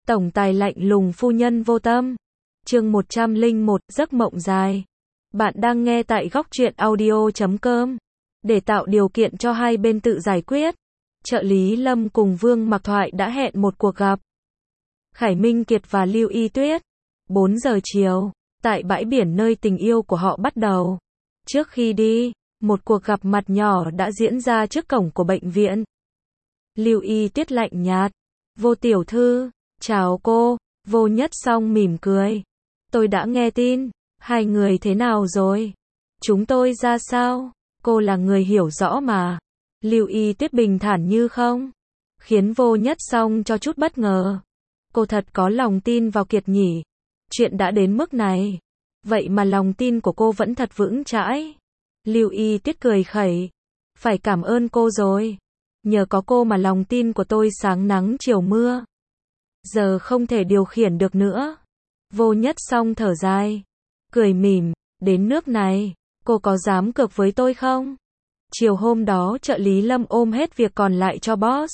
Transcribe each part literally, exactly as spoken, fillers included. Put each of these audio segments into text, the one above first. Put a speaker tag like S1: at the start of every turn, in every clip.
S1: Tổng tài lạnh lùng phu nhân vô tâm. Chương một trăm lẻ một, giấc mộng dài. Bạn đang nghe tại góc truyện audio chấm com. Để tạo điều kiện cho hai bên tự giải quyết, trợ lý Lâm cùng Vương Mặc Thoại đã hẹn một cuộc gặp. Khải Minh Kiệt và Lưu Y Tuyết. bốn giờ chiều, tại bãi biển nơi tình yêu của họ bắt đầu. Trước khi đi, một cuộc gặp mặt nhỏ đã diễn ra trước cổng của bệnh viện. Lưu Y Tuyết lạnh nhạt. Vô tiểu thư, chào cô. Vô Nhất Song mỉm cười. Tôi đã nghe tin, hai người thế nào rồi? Chúng tôi ra sao? Cô là người hiểu rõ mà. Lưu Y Tuyết bình thản như không, khiến Vô Nhất Song cho chút bất ngờ. Cô thật có lòng tin vào Kiệt nhỉ? Chuyện đã đến mức này, vậy mà lòng tin của cô vẫn thật vững chãi. Lưu Y Tuyết cười khẩy. Phải cảm ơn cô rồi. Nhờ có cô mà lòng tin của tôi sáng nắng chiều mưa. Giờ không thể điều khiển được nữa. Vô Nhất Song thở dài, cười mỉm. Đến nước này, cô có dám cược với tôi không? Chiều hôm đó trợ lý Lâm ôm hết việc còn lại cho boss,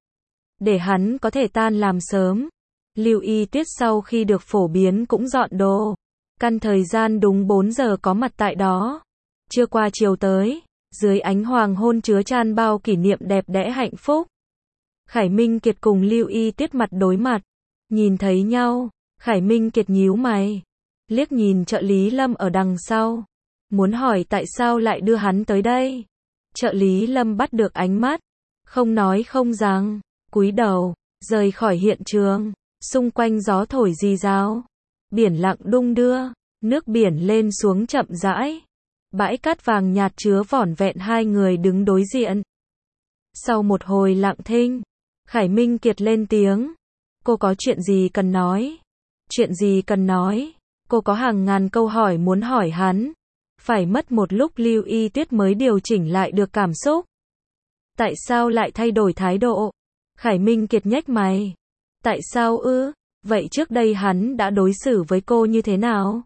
S1: để hắn có thể tan làm sớm. Lưu Y Tuyết sau khi được phổ biến cũng dọn đồ. Căn thời gian đúng bốn giờ có mặt tại đó. Chưa qua chiều tới, dưới ánh hoàng hôn chứa chan bao kỷ niệm đẹp đẽ hạnh phúc, Khải Minh Kiệt cùng Lưu Y Tuyết mặt đối mặt. Nhìn thấy nhau, Khải Minh Kiệt nhíu mày, liếc nhìn trợ lý Lâm ở đằng sau, muốn hỏi tại sao lại đưa hắn tới đây. Trợ lý Lâm bắt được ánh mắt, không nói không rằng, cúi đầu, rời khỏi hiện trường. Xung quanh gió thổi rì rào, biển lặng đung đưa, nước biển lên xuống chậm rãi. Bãi cát vàng nhạt chứa vỏn vẹn hai người đứng đối diện. Sau một hồi lặng thinh, Khải Minh Kiệt lên tiếng. Cô có chuyện gì cần nói? Chuyện gì cần nói? Cô có hàng ngàn câu hỏi muốn hỏi hắn. Phải mất một lúc Lưu Y Tuyết mới điều chỉnh lại được cảm xúc. Tại sao lại thay đổi thái độ? Khải Minh Kiệt nhếch mày. Tại sao ư? Vậy trước đây hắn đã đối xử với cô như thế nào?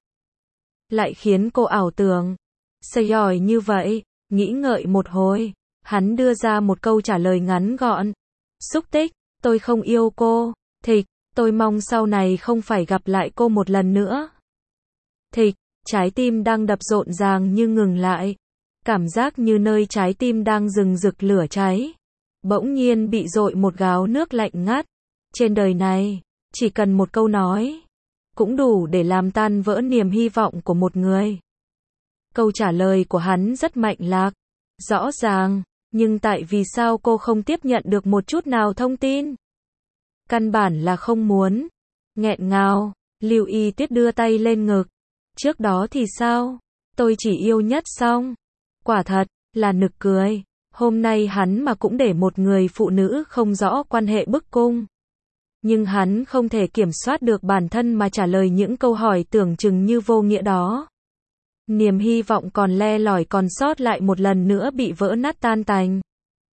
S1: Lại khiến cô ảo tưởng sầy giỏi như vậy. Nghĩ ngợi một hồi, hắn đưa ra một câu trả lời ngắn gọn. Xúc tích, tôi không yêu cô. Thịch, tôi mong sau này không phải gặp lại cô một lần nữa. Thịch, trái tim đang đập rộn ràng như ngừng lại. Cảm giác như nơi trái tim đang rừng rực lửa cháy, bỗng nhiên bị dội một gáo nước lạnh ngắt. Trên đời này, chỉ cần một câu nói, cũng đủ để làm tan vỡ niềm hy vọng của một người. Câu trả lời của hắn rất mạch lạc, rõ ràng, nhưng tại vì sao cô không tiếp nhận được một chút nào thông tin? Căn bản là không muốn. Nghẹn ngào, Lưu Y Tuyết đưa tay lên ngực. Trước đó thì sao? Tôi chỉ yêu Nhất Song. Quả thật, là nực cười. Hôm nay hắn mà cũng để một người phụ nữ không rõ quan hệ bức cung. Nhưng hắn không thể kiểm soát được bản thân mà trả lời những câu hỏi tưởng chừng như vô nghĩa đó. Niềm hy vọng còn le lỏi còn sót lại một lần nữa bị vỡ nát tan tành.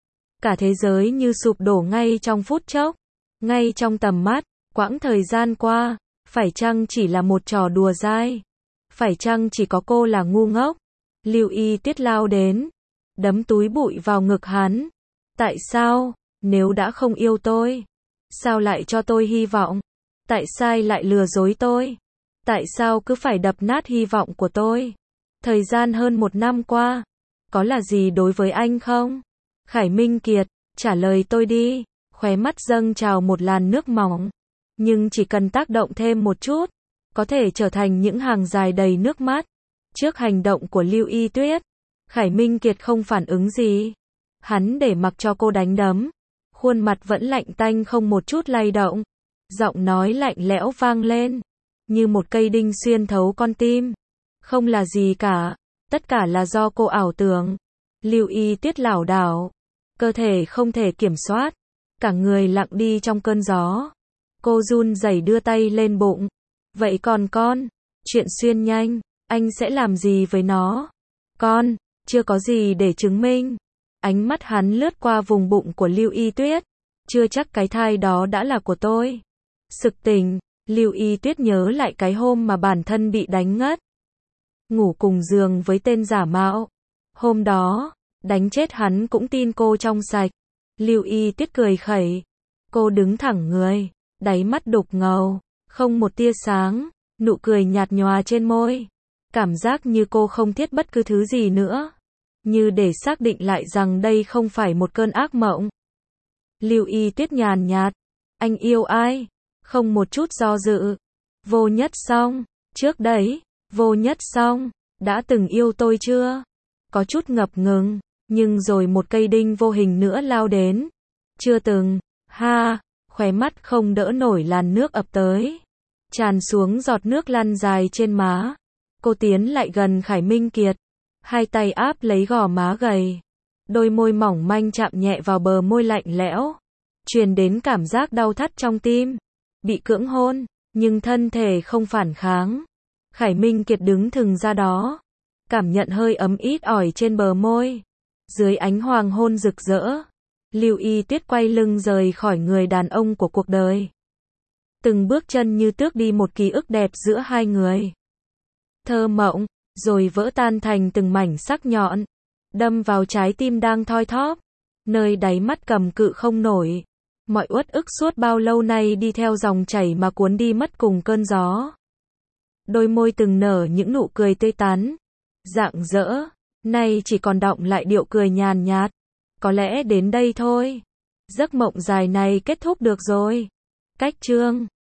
S1: Cả thế giới như sụp đổ ngay trong phút chốc. Ngay trong tầm mắt, quãng thời gian qua, phải chăng chỉ là một trò đùa dai? Phải chăng chỉ có cô là ngu ngốc? Lưu Y Tuyết lao đến, đấm túi bụi vào ngực hắn. Tại sao, nếu đã không yêu tôi, sao lại cho tôi hy vọng? Tại sao lại lừa dối tôi? Tại sao cứ phải đập nát hy vọng của tôi? Thời gian hơn một năm qua, có là gì đối với anh không? Khải Minh Kiệt, trả lời tôi đi. Khóe mắt dâng trào một làn nước mỏng, nhưng chỉ cần tác động thêm một chút, có thể trở thành những hàng dài đầy nước mắt. Trước hành động của Lưu Y Tuyết, Khải Minh Kiệt không phản ứng gì. Hắn để mặc cho cô đánh đấm, khuôn mặt vẫn lạnh tanh không một chút lay động. Giọng nói lạnh lẽo vang lên, như một cây đinh xuyên thấu con tim. Không là gì cả, tất cả là do cô ảo tưởng. Lưu Y Tuyết lảo đảo, cơ thể không thể kiểm soát, cả người lặng đi trong cơn gió. Cô run rẩy đưa tay lên bụng. Vậy còn con? Chuyện xuyên nhanh, anh sẽ làm gì với nó? Con, chưa có gì để chứng minh. Ánh mắt hắn lướt qua vùng bụng của Lưu Y Tuyết. Chưa chắc cái thai đó đã là của tôi. Sực tỉnh, Lưu Y Tuyết nhớ lại cái hôm mà bản thân bị đánh ngất, ngủ cùng giường với tên giả mạo. Hôm đó, đánh chết hắn cũng tin cô trong sạch. Lưu Y Tuyết cười khẩy. Cô đứng thẳng người, đáy mắt đục ngầu, không một tia sáng, nụ cười nhạt nhòa trên môi. Cảm giác như cô không thiết bất cứ thứ gì nữa, như để xác định lại rằng đây không phải một cơn ác mộng. Lưu Y Tuyết nhàn nhạt, anh yêu ai? Không một chút do dự. Vô Nhất Song, trước đấy, Vô Nhất Song, đã từng yêu tôi chưa? Có chút ngập ngừng, nhưng rồi một cây đinh vô hình nữa lao đến. Chưa từng, ha, khóe mắt không đỡ nổi làn nước ập tới. Tràn xuống giọt nước lăn dài trên má. Cô tiến lại gần Khải Minh Kiệt, hai tay áp lấy gò má gầy. Đôi môi mỏng manh chạm nhẹ vào bờ môi lạnh lẽo. Truyền đến cảm giác đau thắt trong tim. Bị cưỡng hôn, nhưng thân thể không phản kháng. Khải Minh Kiệt đứng thừng ra đó, cảm nhận hơi ấm ít ỏi trên bờ môi. Dưới ánh hoàng hôn rực rỡ, Lưu Y Tuyết quay lưng rời khỏi người đàn ông của cuộc đời. Từng bước chân như tước đi một ký ức đẹp giữa hai người. Thơ mộng, rồi vỡ tan thành từng mảnh sắc nhọn, đâm vào trái tim đang thoi thóp, nơi đáy mắt cầm cự không nổi. Mọi uất ức suốt bao lâu nay đi theo dòng chảy mà cuốn đi mất cùng cơn gió. Đôi môi từng nở những nụ cười tươi tắn, rạng rỡ, nay chỉ còn đọng lại điệu cười nhàn nhạt. Có lẽ đến đây thôi. Giấc mộng dài này kết thúc được rồi. Cách chương